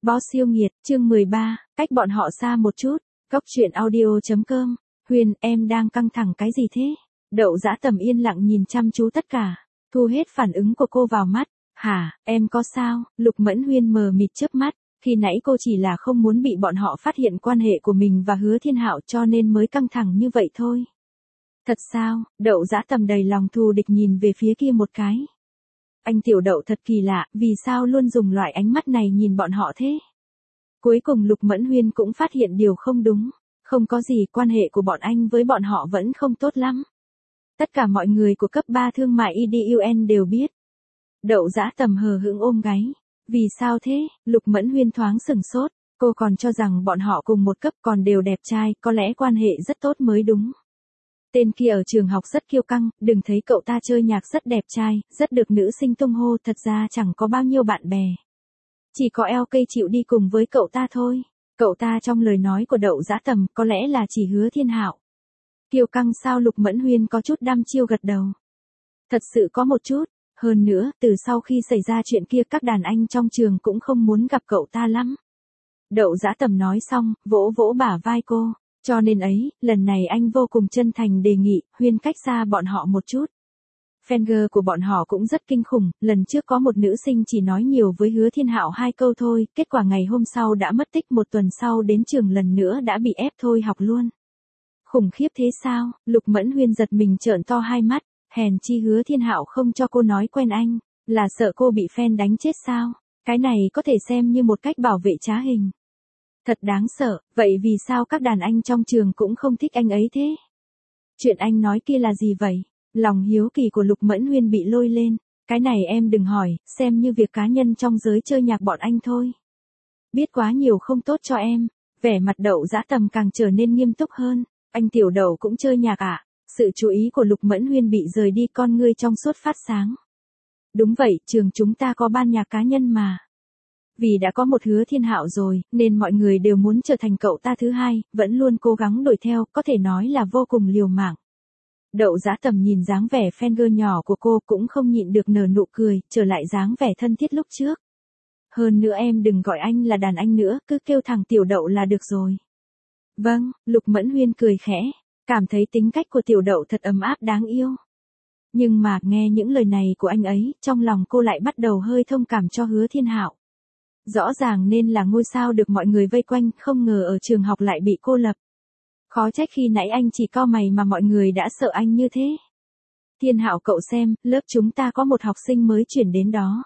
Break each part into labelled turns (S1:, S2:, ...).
S1: Boss yêu nghiệt, chương 13, cách bọn họ xa một chút. Góc truyện audio.com. Huyền, em đang căng thẳng cái gì thế? Đậu Dã Tầm yên lặng nhìn chăm chú tất cả, thu hết phản ứng của cô vào mắt. Hả, em có sao? Lục Mẫn Huyên mờ mịt chớp mắt, khi nãy cô chỉ là không muốn bị bọn họ phát hiện quan hệ của mình và Hứa Thiên Hạo cho nên mới căng thẳng như vậy thôi. Thật sao? Đậu Dã Tầm đầy lòng thù địch nhìn về phía kia một cái. Anh tiểu Đậu thật kỳ lạ, vì sao luôn dùng loại ánh mắt này nhìn bọn họ thế? Cuối cùng Lục Mẫn Huyên cũng phát hiện điều không đúng. Không có gì, quan hệ của bọn anh với bọn họ vẫn không tốt lắm. Tất cả mọi người của cấp 3 thương mại IDUN đều biết. Đậu Dã Tầm hờ hững ôm gáy. Vì sao thế? Lục Mẫn Huyên thoáng sửng sốt. Cô còn cho rằng bọn họ cùng một cấp còn đều đẹp trai, có lẽ quan hệ rất tốt mới đúng. Tên kia ở trường học rất kiêu căng, đừng thấy cậu ta chơi nhạc rất đẹp trai, rất được nữ sinh tung hô, thật ra chẳng có bao nhiêu bạn bè. Chỉ có LK chịu đi cùng với cậu ta thôi. Cậu ta trong lời nói của Đậu Dã Tầm có lẽ là chỉ Hứa Thiên Hạo. Kiêu căng sao? Lục Mẫn Huyên có chút đăm chiêu gật đầu. Thật sự có một chút, hơn nữa, từ sau khi xảy ra chuyện kia các đàn anh trong trường cũng không muốn gặp cậu ta lắm. Đậu Dã Tầm nói xong, vỗ vỗ bả vai cô. Cho nên ấy, lần này anh vô cùng chân thành đề nghị, Huyên cách xa bọn họ một chút. Fanger của bọn họ cũng rất kinh khủng, lần trước có một nữ sinh chỉ nói nhiều với Hứa Thiên Hạo 2 câu thôi, kết quả ngày hôm sau đã mất tích, một tuần sau đến trường lần nữa đã bị ép thôi học luôn. Khủng khiếp thế sao? Lục Mẫn Huyên giật mình trợn to hai mắt, hèn chi Hứa Thiên Hạo không cho cô nói quen anh, là sợ cô bị fan đánh chết sao? Cái này có thể xem như một cách bảo vệ trá hình. Thật đáng sợ, vậy vì sao các đàn anh trong trường cũng không thích anh ấy thế? Chuyện anh nói kia là gì vậy? Lòng hiếu kỳ của Lục Mẫn Huyên bị lôi lên. Cái này em đừng hỏi, xem như việc cá nhân trong giới chơi nhạc bọn anh thôi. Biết quá nhiều không tốt cho em. Vẻ mặt Đậu Dã Tầm càng trở nên nghiêm túc hơn. Anh tiểu Đậu cũng chơi nhạc à? Sự chú ý của Lục Mẫn Huyên bị rời đi, con ngươi trong suốt phát sáng. Đúng vậy, trường chúng ta có ban nhạc cá nhân mà. Vì đã có một Hứa Thiên Hạo rồi, nên mọi người đều muốn trở thành cậu ta thứ hai, vẫn luôn cố gắng đuổi theo, có thể nói là vô cùng liều mạng. Đậu Dã Tầm nhìn dáng vẻ fangirl nhỏ của cô cũng không nhịn được nở nụ cười, trở lại dáng vẻ thân thiết lúc trước. Hơn nữa em đừng gọi anh là đàn anh nữa, cứ kêu thằng tiểu Đậu là được rồi. Vâng, Lục Mẫn Huyên cười khẽ, cảm thấy tính cách của tiểu Đậu thật ấm áp đáng yêu. Nhưng mà nghe những lời này của anh ấy, trong lòng cô lại bắt đầu hơi thông cảm cho Hứa Thiên Hạo. Rõ ràng nên là ngôi sao được mọi người vây quanh, không ngờ ở trường học lại bị cô lập. Khó trách khi nãy anh chỉ cau mày mà mọi người đã sợ anh như thế. Thiên Hạo cậu xem, lớp chúng ta có một học sinh mới chuyển đến đó.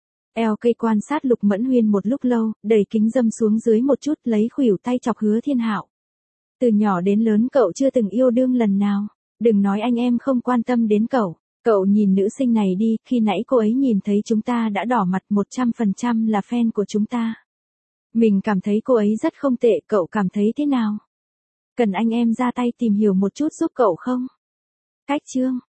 S1: LK quan sát Lục Mẫn Huyên một lúc lâu, đẩy kính dâm xuống dưới một chút, lấy khuỷu tay chọc Hứa Thiên Hạo. Từ nhỏ đến lớn cậu chưa từng yêu đương lần nào. Đừng nói anh em không quan tâm đến cậu. Cậu nhìn nữ sinh này đi, khi nãy cô ấy nhìn thấy chúng ta đã đỏ mặt, 100% là fan của chúng ta. Mình cảm thấy cô ấy rất không tệ, cậu cảm thấy thế nào? Cần anh em ra tay tìm hiểu một chút giúp cậu không? Cách chương